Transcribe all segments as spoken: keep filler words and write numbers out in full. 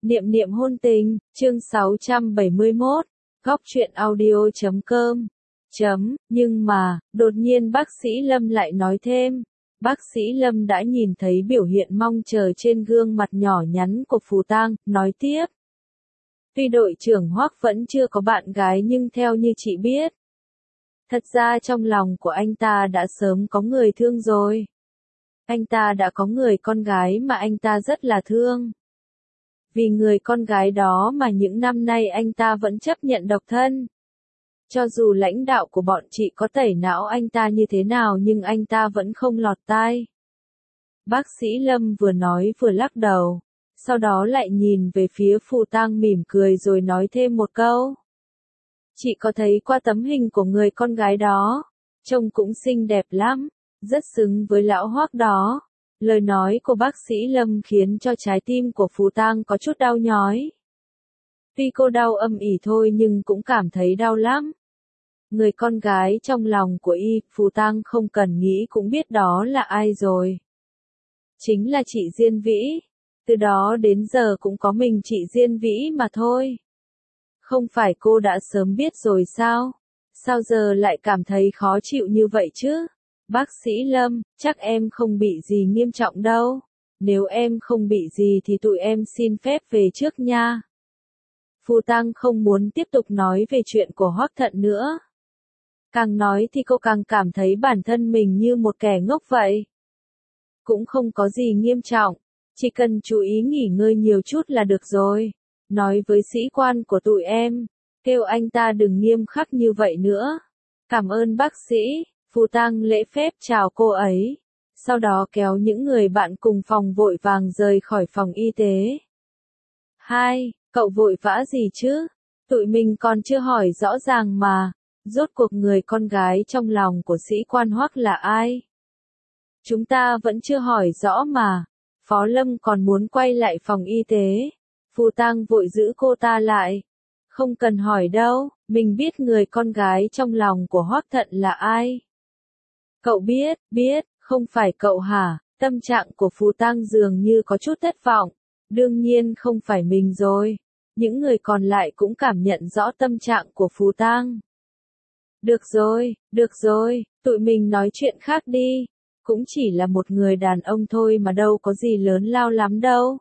Niệm niệm hôn tình, chương sáu trăm bảy mươi mốt, góc truyện audio chấm com. Chấm, nhưng mà, đột nhiên bác sĩ Lâm lại nói thêm. Bác sĩ Lâm đã nhìn thấy biểu hiện mong chờ trên gương mặt nhỏ nhắn của Phù Tang, nói tiếp. Tuy đội trưởng Hoắc vẫn chưa có bạn gái nhưng theo như chị biết, thật ra trong lòng của anh ta đã sớm có người thương rồi. Anh ta đã có người con gái mà anh ta rất là thương. Vì người con gái đó mà những năm nay anh ta vẫn chấp nhận độc thân. Cho dù lãnh đạo của bọn chị có tẩy não anh ta như thế nào nhưng anh ta vẫn không lọt tai. Bác sĩ Lâm vừa nói vừa lắc đầu, sau đó lại nhìn về phía Phù Tang mỉm cười rồi nói thêm một câu. Chị có thấy qua tấm hình của người con gái đó, trông cũng xinh đẹp lắm, rất xứng với lão Hoắc đó. Lời nói của bác sĩ Lâm khiến cho trái tim của Phù Tang có chút đau nhói. Tuy cô đau âm ỉ thôi nhưng cũng cảm thấy đau lắm. Người con gái trong lòng của y, Phù Tang không cần nghĩ cũng biết đó là ai rồi. Chính là chị Diên Vĩ. Từ đó đến giờ cũng có mình chị Diên Vĩ mà thôi. Không phải cô đã sớm biết rồi sao? Sao giờ lại cảm thấy khó chịu như vậy chứ? Bác sĩ Lâm, chắc em không bị gì nghiêm trọng đâu. Nếu em không bị gì thì tụi em xin phép về trước nha. Phù Tang không muốn tiếp tục nói về chuyện của Hoắc Thận nữa. Càng nói thì cô càng cảm thấy bản thân mình như một kẻ ngốc vậy. Cũng không có gì nghiêm trọng, chỉ cần chú ý nghỉ ngơi nhiều chút là được rồi. Nói với sĩ quan của tụi em, kêu anh ta đừng nghiêm khắc như vậy nữa. Cảm ơn bác sĩ. Phù Tang lễ phép chào cô ấy, sau đó kéo những người bạn cùng phòng vội vàng rời khỏi phòng y tế. Hai, cậu vội vã gì chứ? Tụi mình còn chưa hỏi rõ ràng mà, rốt cuộc người con gái trong lòng của sĩ quan Hoắc là ai? Chúng ta vẫn chưa hỏi rõ mà. Phó Lâm còn muốn quay lại phòng y tế. Phù Tang vội giữ cô ta lại. Không cần hỏi đâu, mình biết người con gái trong lòng của Hoắc Thận là ai. Cậu biết, biết, không phải cậu hả? Tâm trạng của Phù Tang dường như có chút thất vọng. Đương nhiên không phải mình rồi. Những người còn lại cũng cảm nhận rõ tâm trạng của Phù Tang. Được rồi, được rồi, tụi mình nói chuyện khác đi. Cũng chỉ là một người đàn ông thôi mà đâu có gì lớn lao lắm đâu.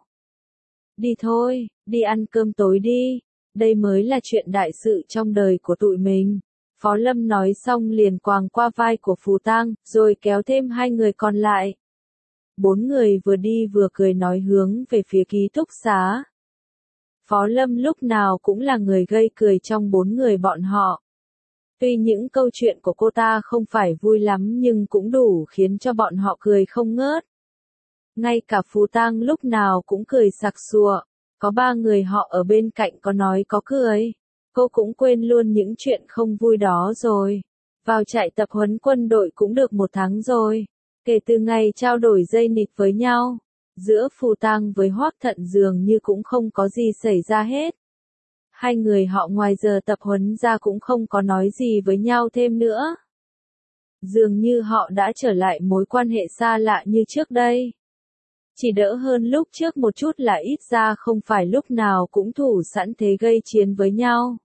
Đi thôi, đi ăn cơm tối đi. Đây mới là chuyện đại sự trong đời của tụi mình. Phó Lâm nói xong liền quàng qua vai của Phù Tang, rồi kéo thêm hai người còn lại. Bốn người vừa đi vừa cười nói hướng về phía ký túc xá. Phó Lâm lúc nào cũng là người gây cười trong bốn người bọn họ. Tuy những câu chuyện của cô ta không phải vui lắm nhưng cũng đủ khiến cho bọn họ cười không ngớt. Ngay cả Phù Tang lúc nào cũng cười sặc sụa, có ba người họ ở bên cạnh có nói có cười. Cô cũng quên luôn những chuyện không vui đó rồi. Vào trại tập huấn quân đội cũng được một tháng rồi. Kể từ ngày trao đổi dây nịt với nhau, giữa Phù Tang với Hoắc Thận dường như cũng không có gì xảy ra hết. Hai người họ ngoài giờ tập huấn ra cũng không có nói gì với nhau thêm nữa. Dường như họ đã trở lại mối quan hệ xa lạ như trước đây. Chỉ đỡ hơn lúc trước một chút là ít ra không phải lúc nào cũng thủ sẵn thế gây chiến với nhau.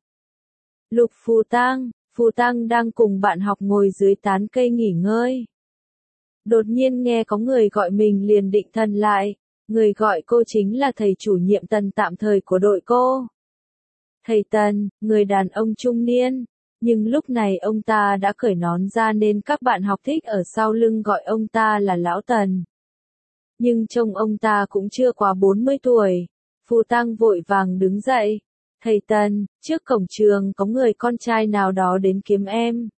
Lục Phù Tang, Phù Tang đang cùng bạn học ngồi dưới tán cây nghỉ ngơi. Đột nhiên nghe có người gọi mình liền định thần lại, người gọi cô chính là thầy chủ nhiệm Tần tạm thời của đội cô. Thầy Tần, người đàn ông trung niên, nhưng lúc này ông ta đã cởi nón ra nên các bạn học thích ở sau lưng gọi ông ta là Lão Tần. Nhưng trông ông ta cũng chưa quá bốn mươi tuổi. Phù Tang vội vàng đứng dậy. Thầy Tần, trước cổng trường có người con trai nào đó đến kiếm em.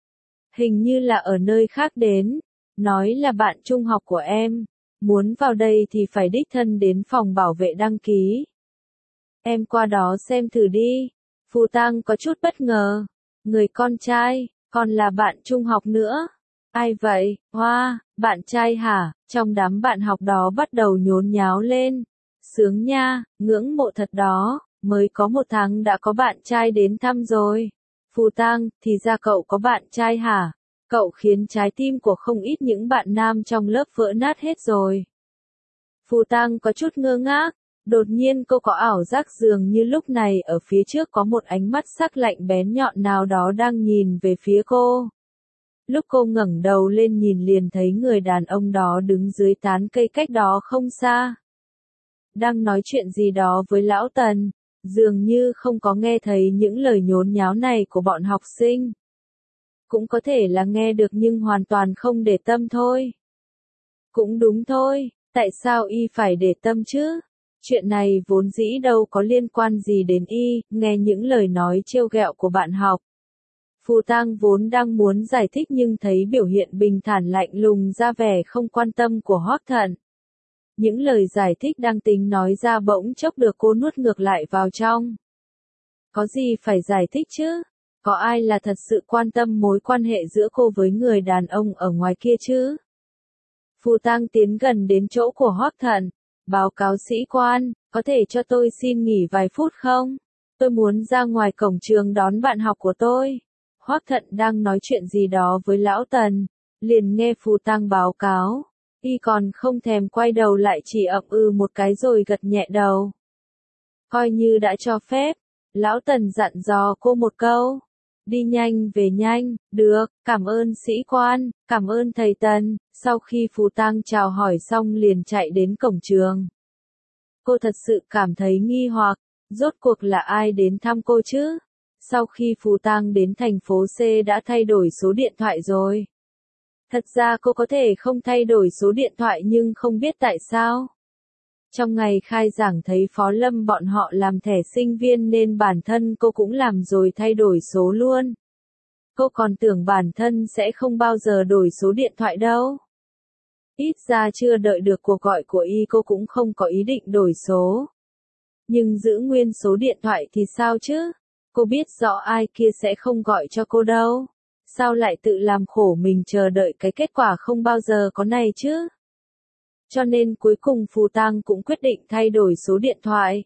Hình như là ở nơi khác đến. Nói là bạn trung học của em. Muốn vào đây thì phải đích thân đến phòng bảo vệ đăng ký. Em qua đó xem thử đi. Phù Tang có chút bất ngờ. Người con trai, còn là bạn trung học nữa. Ai vậy? Hoa, bạn trai hả? Trong đám bạn học đó bắt đầu nhốn nháo lên. Sướng nha, ngưỡng mộ thật đó, mới có một tháng đã có bạn trai đến thăm rồi. Phù Tang, thì ra cậu có bạn trai hả? Cậu khiến trái tim của không ít những bạn nam trong lớp vỡ nát hết rồi. Phù Tang có chút ngơ ngác, Đột nhiên cô có ảo giác dường như lúc này ở phía trước có một ánh mắt sắc lạnh bén nhọn nào đó đang nhìn về phía cô. Lúc cô ngẩng đầu lên nhìn liền thấy người đàn ông đó đứng dưới tán cây cách đó không xa. Đang nói chuyện gì đó với lão Tần, dường như không có nghe thấy những lời nhốn nháo này của bọn học sinh. Cũng có thể là nghe được nhưng hoàn toàn không để tâm thôi. Cũng đúng thôi, tại sao y phải để tâm chứ? Chuyện này vốn dĩ đâu có liên quan gì đến y, nghe những lời nói trêu ghẹo của bạn học. Phù Tang vốn đang muốn giải thích nhưng thấy biểu hiện bình thản lạnh lùng ra vẻ không quan tâm của Hoắc Thận. Những lời giải thích đang tính nói ra bỗng chốc được cô nuốt ngược lại vào trong. Có gì phải giải thích chứ? Có ai là thật sự quan tâm mối quan hệ giữa cô với người đàn ông ở ngoài kia chứ? Phù Tang tiến gần đến chỗ của Hoắc Thận. Báo cáo sĩ quan, có thể cho tôi xin nghỉ vài phút không? Tôi muốn ra ngoài cổng trường đón bạn học của tôi. Hoắc Thận đang nói chuyện gì đó với lão Tần, liền nghe Phù Tang báo cáo. Y còn không thèm quay đầu lại chỉ ậm ừ một cái rồi gật nhẹ đầu. Coi như đã cho phép, lão Tần dặn dò cô một câu. Đi nhanh về nhanh, được, cảm ơn sĩ quan, cảm ơn thầy Tần. Sau khi Phù Tang chào hỏi xong liền chạy đến cổng trường. Cô thật sự cảm thấy nghi hoặc, rốt cuộc là ai đến thăm cô chứ? Sau khi Phù Tang đến thành phố C đã thay đổi số điện thoại rồi. Thật ra cô có thể không thay đổi số điện thoại nhưng không biết tại sao. Trong ngày khai giảng thấy Phó Lâm bọn họ làm thẻ sinh viên nên bản thân cô cũng làm rồi thay đổi số luôn. Cô còn tưởng bản thân sẽ không bao giờ đổi số điện thoại đâu. Ít ra chưa đợi được cuộc gọi của y cô cũng không có ý định đổi số. Nhưng giữ nguyên số điện thoại thì sao chứ? Cô biết rõ ai kia sẽ không gọi cho cô đâu. Sao lại tự làm khổ mình chờ đợi cái kết quả không bao giờ có này chứ? Cho nên cuối cùng Phù Tang cũng quyết định thay đổi số điện thoại.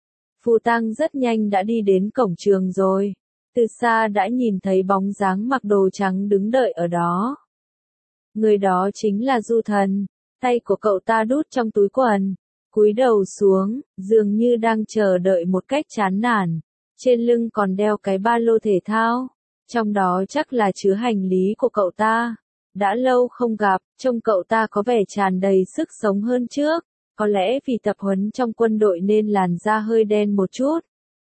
Phù Tang rất nhanh đã đi đến cổng trường rồi. Từ xa đã nhìn thấy bóng dáng mặc đồ trắng đứng đợi ở đó. Người đó chính là Du Thần. Tay của cậu ta đút trong túi quần, cúi đầu xuống, dường như đang chờ đợi một cách chán nản. Trên lưng còn đeo cái ba lô thể thao. Trong đó chắc là chứa hành lý của cậu ta. Đã lâu không gặp, trông cậu ta có vẻ tràn đầy sức sống hơn trước. Có lẽ vì tập huấn trong quân đội nên làn da hơi đen một chút.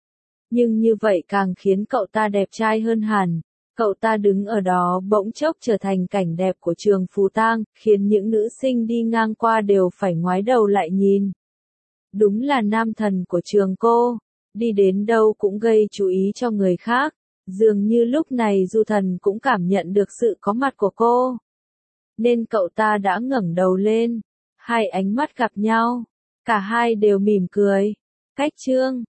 Nhưng như vậy càng khiến cậu ta đẹp trai hơn hẳn. Cậu ta đứng ở đó bỗng chốc trở thành cảnh đẹp của trường Phù Tang, khiến những nữ sinh đi ngang qua đều phải ngoái đầu lại nhìn. Đúng là nam thần của trường cô, đi đến đâu cũng gây chú ý cho người khác. Dường như lúc này Du Thần cũng cảm nhận được sự có mặt của cô. Nên cậu ta đã ngẩng đầu lên. Hai ánh mắt gặp nhau. Cả hai đều mỉm cười. Cách chương